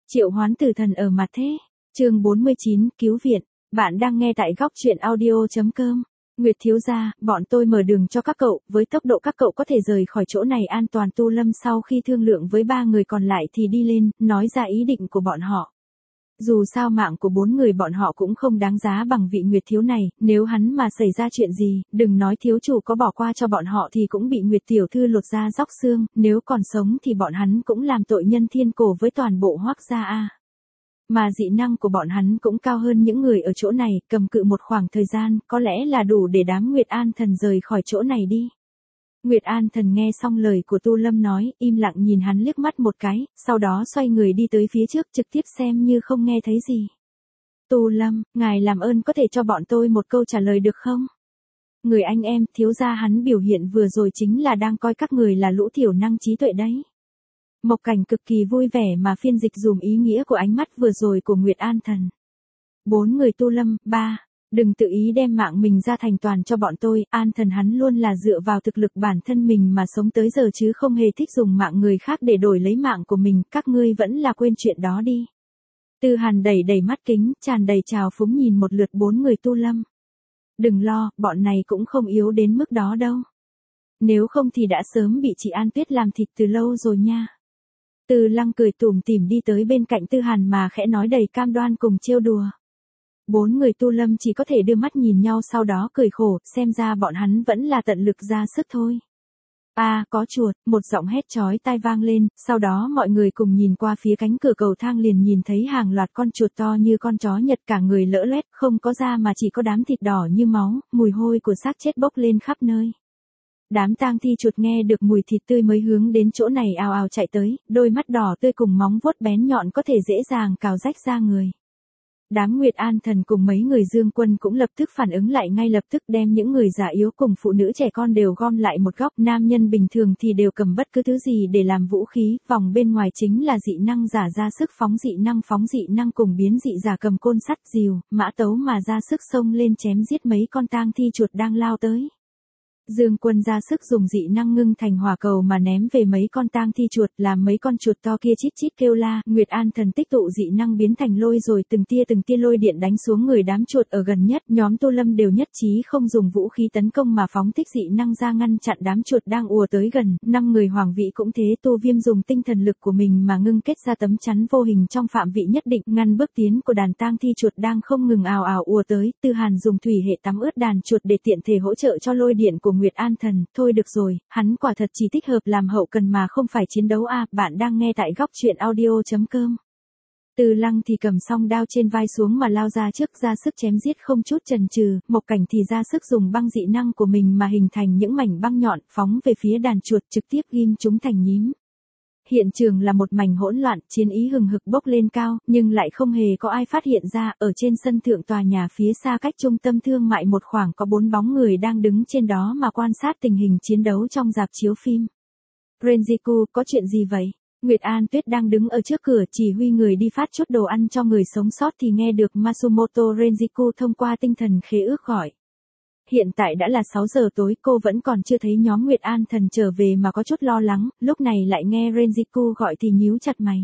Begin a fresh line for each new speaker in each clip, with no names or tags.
Triệu hoán tử thần ở mặt thế. Chương 49, cứu viện. Bạn đang nghe tại góc truyện audio.com. Nguyệt thiếu gia, bọn tôi mở đường cho các cậu, với tốc độ các cậu có thể rời khỏi chỗ này an toàn. Tu Lâm sau khi thương lượng với 3 người còn lại thì đi lên, nói ra ý định của bọn họ. Dù sao mạng của 4 người bọn họ cũng không đáng giá bằng vị Nguyệt thiếu này, nếu hắn mà xảy ra chuyện gì, đừng nói thiếu chủ có bỏ qua cho bọn họ thì cũng bị Nguyệt tiểu thư lột da róc xương, nếu còn sống thì bọn hắn cũng làm tội nhân thiên cổ với toàn bộ Hoắc gia a. Mà dị năng của bọn hắn cũng cao hơn những người ở chỗ này, cầm cự một khoảng thời gian, có lẽ là đủ để đám Nguyệt An Thần rời khỏi chỗ này đi. Nguyệt An Thần nghe xong lời của Tu Lâm nói, im lặng nhìn hắn liếc mắt một cái, sau đó xoay người đi tới phía trước trực tiếp xem như không nghe thấy gì. Tu Lâm, ngài làm ơn có thể cho bọn tôi một câu trả lời được không? Người anh em, thiếu gia hắn biểu hiện vừa rồi chính là đang coi các người là lũ thiểu năng trí tuệ đấy. Mộc Cảnh cực kỳ vui vẻ mà phiên dịch dùm ý nghĩa của ánh mắt vừa rồi của Nguyệt An Thần. 4 người Tu Lâm, 3. Đừng tự ý đem mạng mình ra thành toàn cho bọn tôi, An Thần hắn luôn là dựa vào thực lực bản thân mình mà sống tới giờ chứ không hề thích dùng mạng người khác để đổi lấy mạng của mình, các ngươi vẫn là quên chuyện đó đi. Tư Hàn đẩy đầy mắt kính, tràn đầy trào phúng nhìn một lượt 4 người Tu Lâm. Đừng lo, bọn này cũng không yếu đến mức đó đâu. Nếu không thì đã sớm bị chị An Tuyết làm thịt từ lâu rồi nha. Từ Lăng cười tủm tỉm đi tới bên cạnh Tư Hàn mà khẽ nói đầy cam đoan cùng trêu đùa. 4 người Tu Lâm chỉ có thể đưa mắt nhìn nhau sau đó cười khổ, xem ra bọn hắn vẫn là tận lực ra sức thôi. Có chuột, một giọng hét chói tai vang lên, sau đó mọi người cùng nhìn qua phía cánh cửa cầu thang liền nhìn thấy hàng loạt con chuột to như con chó Nhật cả người lỡ loét, không có da mà chỉ có đám thịt đỏ như máu, mùi hôi của xác chết bốc lên khắp nơi. Đám tang thi chuột nghe được mùi thịt tươi mới hướng đến chỗ này ào ào chạy tới, đôi mắt đỏ tươi cùng móng vuốt bén nhọn có thể dễ dàng cào rách da người. Đám Nguyệt An Thần cùng mấy người Dương Quân cũng lập tức phản ứng lại ngay lập tức đem những người già yếu cùng phụ nữ trẻ con đều gom lại một góc, nam nhân bình thường thì đều cầm bất cứ thứ gì để làm vũ khí, vòng bên ngoài chính là dị năng giả ra sức phóng dị năng cùng biến dị giả cầm côn sắt rìu, mã tấu mà ra sức xông lên chém giết mấy con tang thi chuột đang lao tới. Dương Quân ra sức dùng dị năng ngưng thành hỏa cầu mà ném về mấy con tang thi chuột, làm mấy con chuột to kia chít chít kêu la, Nguyệt An Thần tích tụ dị năng biến thành lôi rồi từng tia lôi điện đánh xuống người đám chuột ở gần nhất, nhóm Tu Lâm đều nhất trí không dùng vũ khí tấn công mà phóng thích dị năng ra ngăn chặn đám chuột đang ùa tới gần, 5 người Hoàng Vị cũng thế, Tu Viêm dùng tinh thần lực của mình mà ngưng kết ra tấm chắn vô hình trong phạm vị nhất định, ngăn bước tiến của đàn tang thi chuột đang không ngừng ào ào ùa tới, Tư Hàn dùng thủy hệ tắm ướt đàn chuột để tiện thể hỗ trợ cho lôi điện của Nguyệt An Thần, thôi được rồi, hắn quả thật chỉ thích hợp làm hậu cần mà không phải chiến đấu bạn đang nghe tại góc truyện audio.com. Từ Lăng thì cầm song đao trên vai xuống mà lao ra trước ra sức chém giết không chút chần chừ, Mộc Cảnh thì ra sức dùng băng dị năng của mình mà hình thành những mảnh băng nhọn phóng về phía đàn chuột trực tiếp ghim chúng thành nhím. Hiện trường là một mảnh hỗn loạn, chiến ý hừng hực bốc lên cao, nhưng lại không hề có ai phát hiện ra, ở trên sân thượng tòa nhà phía xa cách trung tâm thương mại một khoảng có 4 bóng người đang đứng trên đó mà quan sát tình hình chiến đấu trong rạp chiếu phim. Renjiku, có chuyện gì vậy? Nguyệt An Tuyết đang đứng ở trước cửa chỉ huy người đi phát chút đồ ăn cho người sống sót thì nghe được Masumoto Renjiku thông qua tinh thần khế ước gọi. Hiện tại đã là 6 giờ tối, cô vẫn còn chưa thấy nhóm Nguyệt An Thần trở về mà có chút lo lắng, lúc này lại nghe Renjiku gọi thì nhíu chặt mày.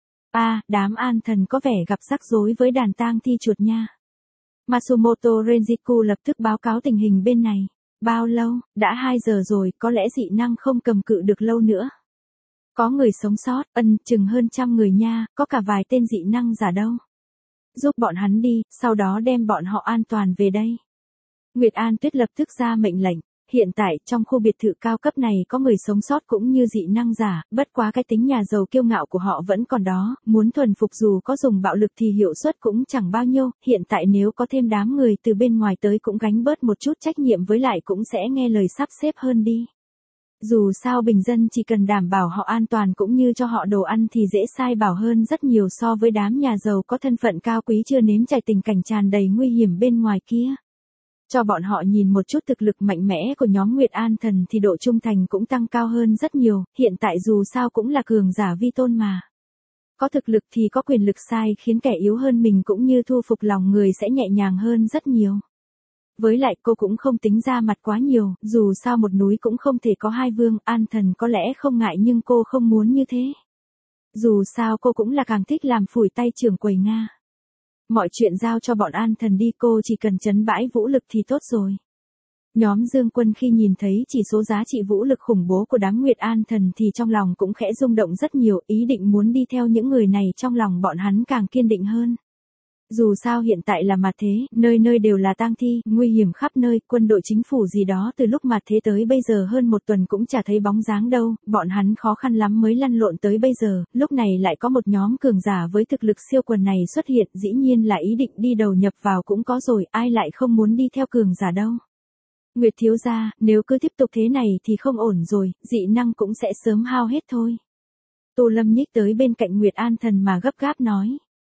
Đám An Thần có vẻ gặp rắc rối với đàn tang thi chuột nha. Masumoto Renjiku lập tức báo cáo tình hình bên này. Bao lâu? Đã 2 giờ rồi, có lẽ dị năng không cầm cự được lâu nữa. Có người sống sót, chừng hơn 100 người nha, có cả vài tên dị năng giả đâu. Giúp bọn hắn đi, sau đó đem bọn họ an toàn về đây. Nguyệt An Tuyết lập tức ra mệnh lệnh, hiện tại trong khu biệt thự cao cấp này có người sống sót cũng như dị năng giả, bất quá cái tính nhà giàu kiêu ngạo của họ vẫn còn đó, muốn thuần phục dù có dùng bạo lực thì hiệu suất cũng chẳng bao nhiêu, hiện tại nếu có thêm đám người từ bên ngoài tới cũng gánh bớt một chút trách nhiệm với lại cũng sẽ nghe lời sắp xếp hơn đi. Dù sao bình dân chỉ cần đảm bảo họ an toàn cũng như cho họ đồ ăn thì dễ sai bảo hơn rất nhiều so với đám nhà giàu có thân phận cao quý chưa nếm trải tình cảnh tràn đầy nguy hiểm bên ngoài kia. Cho bọn họ nhìn một chút thực lực mạnh mẽ của nhóm Nguyệt An Thần thì độ trung thành cũng tăng cao hơn rất nhiều, hiện tại dù sao cũng là cường giả vi tôn mà. Có thực lực thì có quyền lực sai khiến kẻ yếu hơn mình cũng như thu phục lòng người sẽ nhẹ nhàng hơn rất nhiều. Với lại cô cũng không tính ra mặt quá nhiều, dù sao một núi cũng không thể có 2 vương, An Thần có lẽ không ngại nhưng cô không muốn như thế. Dù sao cô cũng là càng thích làm phủi tay trưởng quầy Nga. Mọi chuyện giao cho bọn An Thần đi, cô chỉ cần trấn bãi vũ lực thì tốt rồi. Nhóm Dương Quân khi nhìn thấy chỉ số giá trị vũ lực khủng bố của đám Nguyệt An Thần thì trong lòng cũng khẽ rung động rất nhiều, ý định muốn đi theo những người này trong lòng bọn hắn càng kiên định hơn. Dù sao hiện tại là mặt thế, nơi nơi đều là tang thi, nguy hiểm khắp nơi, quân đội chính phủ gì đó từ lúc mặt thế tới bây giờ hơn một tuần cũng chả thấy bóng dáng đâu, bọn hắn khó khăn lắm mới lăn lộn tới bây giờ, lúc này lại có một nhóm cường giả với thực lực siêu quần này xuất hiện, dĩ nhiên là ý định đi đầu nhập vào cũng có rồi, ai lại không muốn đi theo cường giả đâu. Nguyệt thiếu gia, nếu cứ tiếp tục thế này thì không ổn rồi, dị năng cũng sẽ sớm hao hết thôi. Tô Lâm nhích tới bên cạnh Nguyệt An Thần mà gấp gáp nói.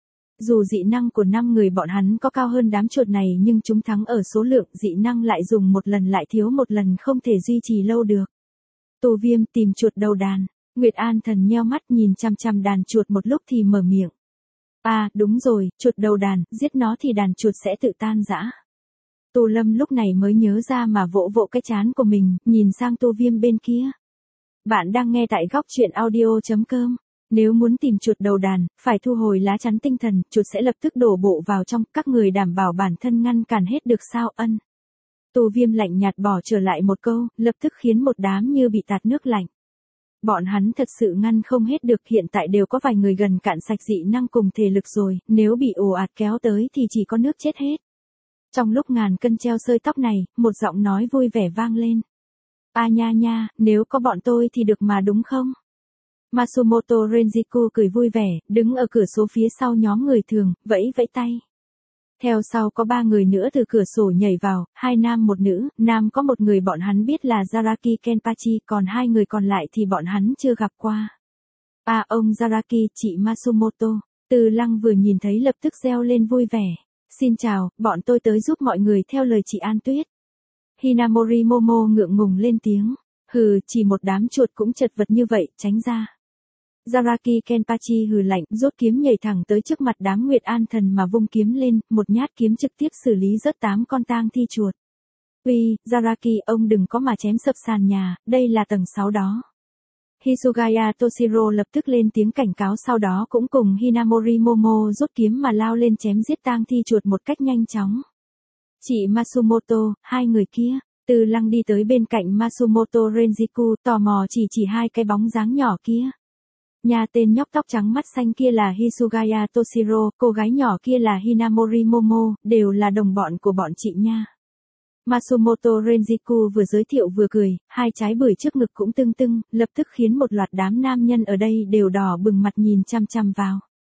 Dù dị năng của 5 người bọn hắn có cao hơn đám chuột này nhưng chúng thắng ở số lượng, dị năng lại dùng một lần lại thiếu một lần, không thể duy trì lâu được. Tô Viêm tìm chuột đầu đàn. Nguyệt An Thần nheo mắt nhìn chằm chằm đàn chuột một lúc thì mở miệng. À, đúng rồi, chuột đầu đàn, giết nó thì đàn chuột sẽ tự tan rã. Tô Lâm lúc này mới nhớ ra mà vỗ vỗ cái trán của mình, nhìn sang Tô Viêm bên kia. Bạn đang nghe tại góc truyện audio.com. Nếu muốn tìm chuột đầu đàn, phải thu hồi lá chắn tinh thần, chuột sẽ lập tức đổ bộ vào trong, các người đảm bảo bản thân ngăn cản hết được sao ân. Tô Viêm lạnh nhạt bỏ trở lại một câu, lập tức khiến một đám như bị tạt nước lạnh. Bọn hắn thật sự ngăn không hết được, hiện tại đều có vài người gần cạn sạch dị năng cùng thể lực rồi, nếu bị ồ ạt kéo tới thì chỉ có nước chết hết. Trong lúc ngàn cân treo sợi tóc này, một giọng nói vui vẻ vang lên. À nha nha, nếu có bọn tôi thì được mà đúng không? Masumoto Renjiku cười vui vẻ, đứng ở cửa sổ phía sau nhóm người thường, vẫy vẫy tay. Theo sau có 3 người nữa từ cửa sổ nhảy vào, 2 nam một nữ, nam có một người bọn hắn biết là Zaraki Kenpachi, còn 2 người còn lại thì bọn hắn chưa gặp qua. À ông Zaraki, chị Masumoto, Từ Lăng vừa nhìn thấy lập tức reo lên vui vẻ. Xin chào, bọn tôi tới giúp mọi người theo lời chị An Tuyết. Hinamori Momo ngượng ngùng lên tiếng. Hừ, chỉ một đám chuột cũng chật vật như vậy, tránh ra. Zaraki Kenpachi hừ lạnh, rút kiếm nhảy thẳng tới trước mặt đám Nguyệt An Thần mà vung kiếm lên, một nhát kiếm trực tiếp xử lý rớt 8 con tang thi chuột. Uy, Zaraki, ông đừng có mà chém sập sàn nhà, đây là tầng 6 đó. Hisugaya Toshiro lập tức lên tiếng cảnh cáo, sau đó cũng cùng Hinamori Momo rút kiếm mà lao lên chém giết tang thi chuột một cách nhanh chóng. Chị Masumoto, 2 người kia. Từ Lăng đi tới bên cạnh Masumoto Renjiku, tò mò chỉ 2 cái bóng dáng nhỏ kia. Nhà tên nhóc tóc trắng mắt xanh kia là Hisugaya Toshiro, cô gái nhỏ kia là Hinamori Momo, đều là đồng bọn của bọn chị nha. Masumoto Renjiku vừa giới thiệu vừa cười, 2 trái bưởi trước ngực cũng tưng tưng, lập tức khiến một loạt đám nam nhân ở đây đều đỏ bừng mặt nhìn chăm chăm vào.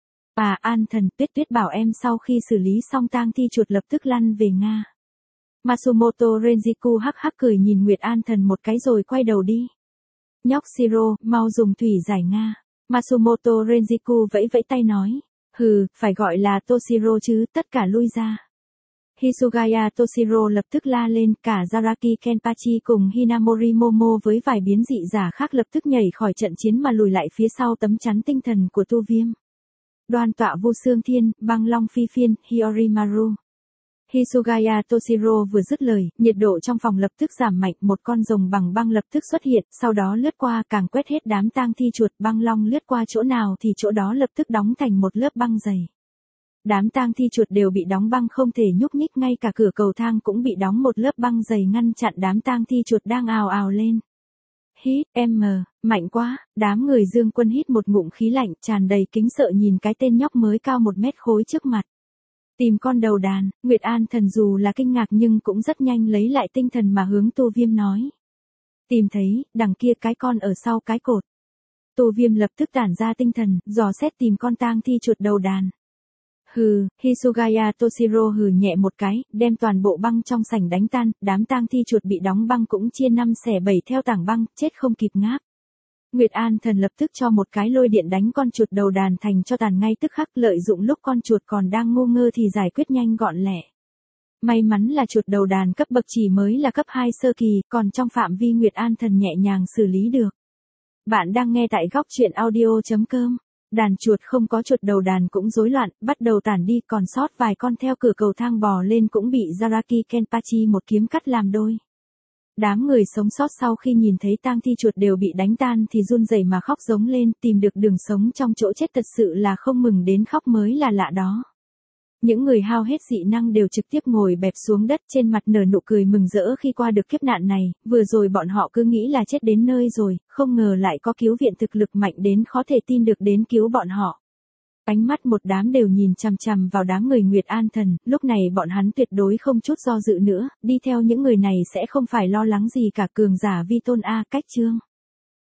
Bà An Thần, Tuyết bảo em sau khi xử lý xong tang thi chuột lập tức lăn về Nga. Masumoto Renjiku hắc hắc cười nhìn Nguyệt An Thần một cái rồi quay đầu đi. Nhóc Shiro, mau dùng thủy giải Nga. Masumoto Renjiku vẫy vẫy tay nói. Hừ, phải gọi là Toshiro chứ, tất cả lui ra. Hisugaya Toshiro lập tức la lên, cả Zaraki Kenpachi cùng Hinamori Momo với vài biến dị giả khác lập tức nhảy khỏi trận chiến mà lùi lại phía sau tấm chắn tinh thần của Tô Viêm. Đoan tọa Vu Xương Thiên, Băng Long Phi Phiên, Hiyorimaru. Hisugaya Toshiro vừa dứt lời, nhiệt độ trong phòng lập tức giảm mạnh, một con rồng bằng băng lập tức xuất hiện, sau đó lướt qua càng quét hết đám tang thi chuột, băng long lướt qua chỗ nào thì chỗ đó lập tức đóng thành một lớp băng dày. Đám tang thi chuột đều bị đóng băng không thể nhúc nhích, ngay cả cửa cầu thang cũng bị đóng một lớp băng dày ngăn chặn đám tang thi chuột đang ào ào lên. Hít, mạnh quá, đám người Dương Quân hít một ngụm khí lạnh, tràn đầy kính sợ nhìn cái tên nhóc mới cao 1 mét khối trước mặt. Tìm con đầu đàn, Nguyệt An Thần dù là kinh ngạc nhưng cũng rất nhanh lấy lại tinh thần mà hướng Tô Viêm nói. Tìm thấy, đằng kia cái con ở sau cái cột. Tô Viêm lập tức tản ra tinh thần, dò xét tìm con tang thi chuột đầu đàn. Hừ, Hisugaya Toshiro hừ nhẹ một cái, đem toàn bộ băng trong sảnh đánh tan, đám tang thi chuột bị đóng băng cũng chia 5 xẻ 7 theo tảng băng, chết không kịp ngáp. Nguyệt An Thần lập tức cho một cái lôi điện đánh con chuột đầu đàn thành cho tàn ngay tức khắc, lợi dụng lúc con chuột còn đang ngu ngơ thì giải quyết nhanh gọn lẹ. May mắn là chuột đầu đàn cấp bậc chỉ mới là cấp 2 sơ kỳ, còn trong phạm vi Nguyệt An Thần nhẹ nhàng xử lý được. Bạn đang nghe tại góc truyện audio.com. Đàn chuột không có chuột đầu đàn cũng rối loạn, bắt đầu tản đi, còn sót vài con theo cửa cầu thang bò lên cũng bị Zaraki Kenpachi một kiếm cắt làm đôi. Đám người sống sót sau khi nhìn thấy tang thi chuột đều bị đánh tan thì run rẩy mà khóc giống lên, tìm được đường sống trong chỗ chết thật sự là không mừng đến khóc mới là lạ đó. Những người hao hết dị năng đều trực tiếp ngồi bẹp xuống đất, trên mặt nở nụ cười mừng rỡ khi qua được kiếp nạn này, vừa rồi bọn họ cứ nghĩ là chết đến nơi rồi, không ngờ lại có cứu viện thực lực mạnh đến khó thể tin được đến cứu bọn họ. Ánh mắt một đám đều nhìn chằm chằm vào đám người Nguyệt An Thần, lúc này bọn hắn tuyệt đối không chút do dự nữa, đi theo những người này sẽ không phải lo lắng gì cả, cường giả vi tôn a, cách chương.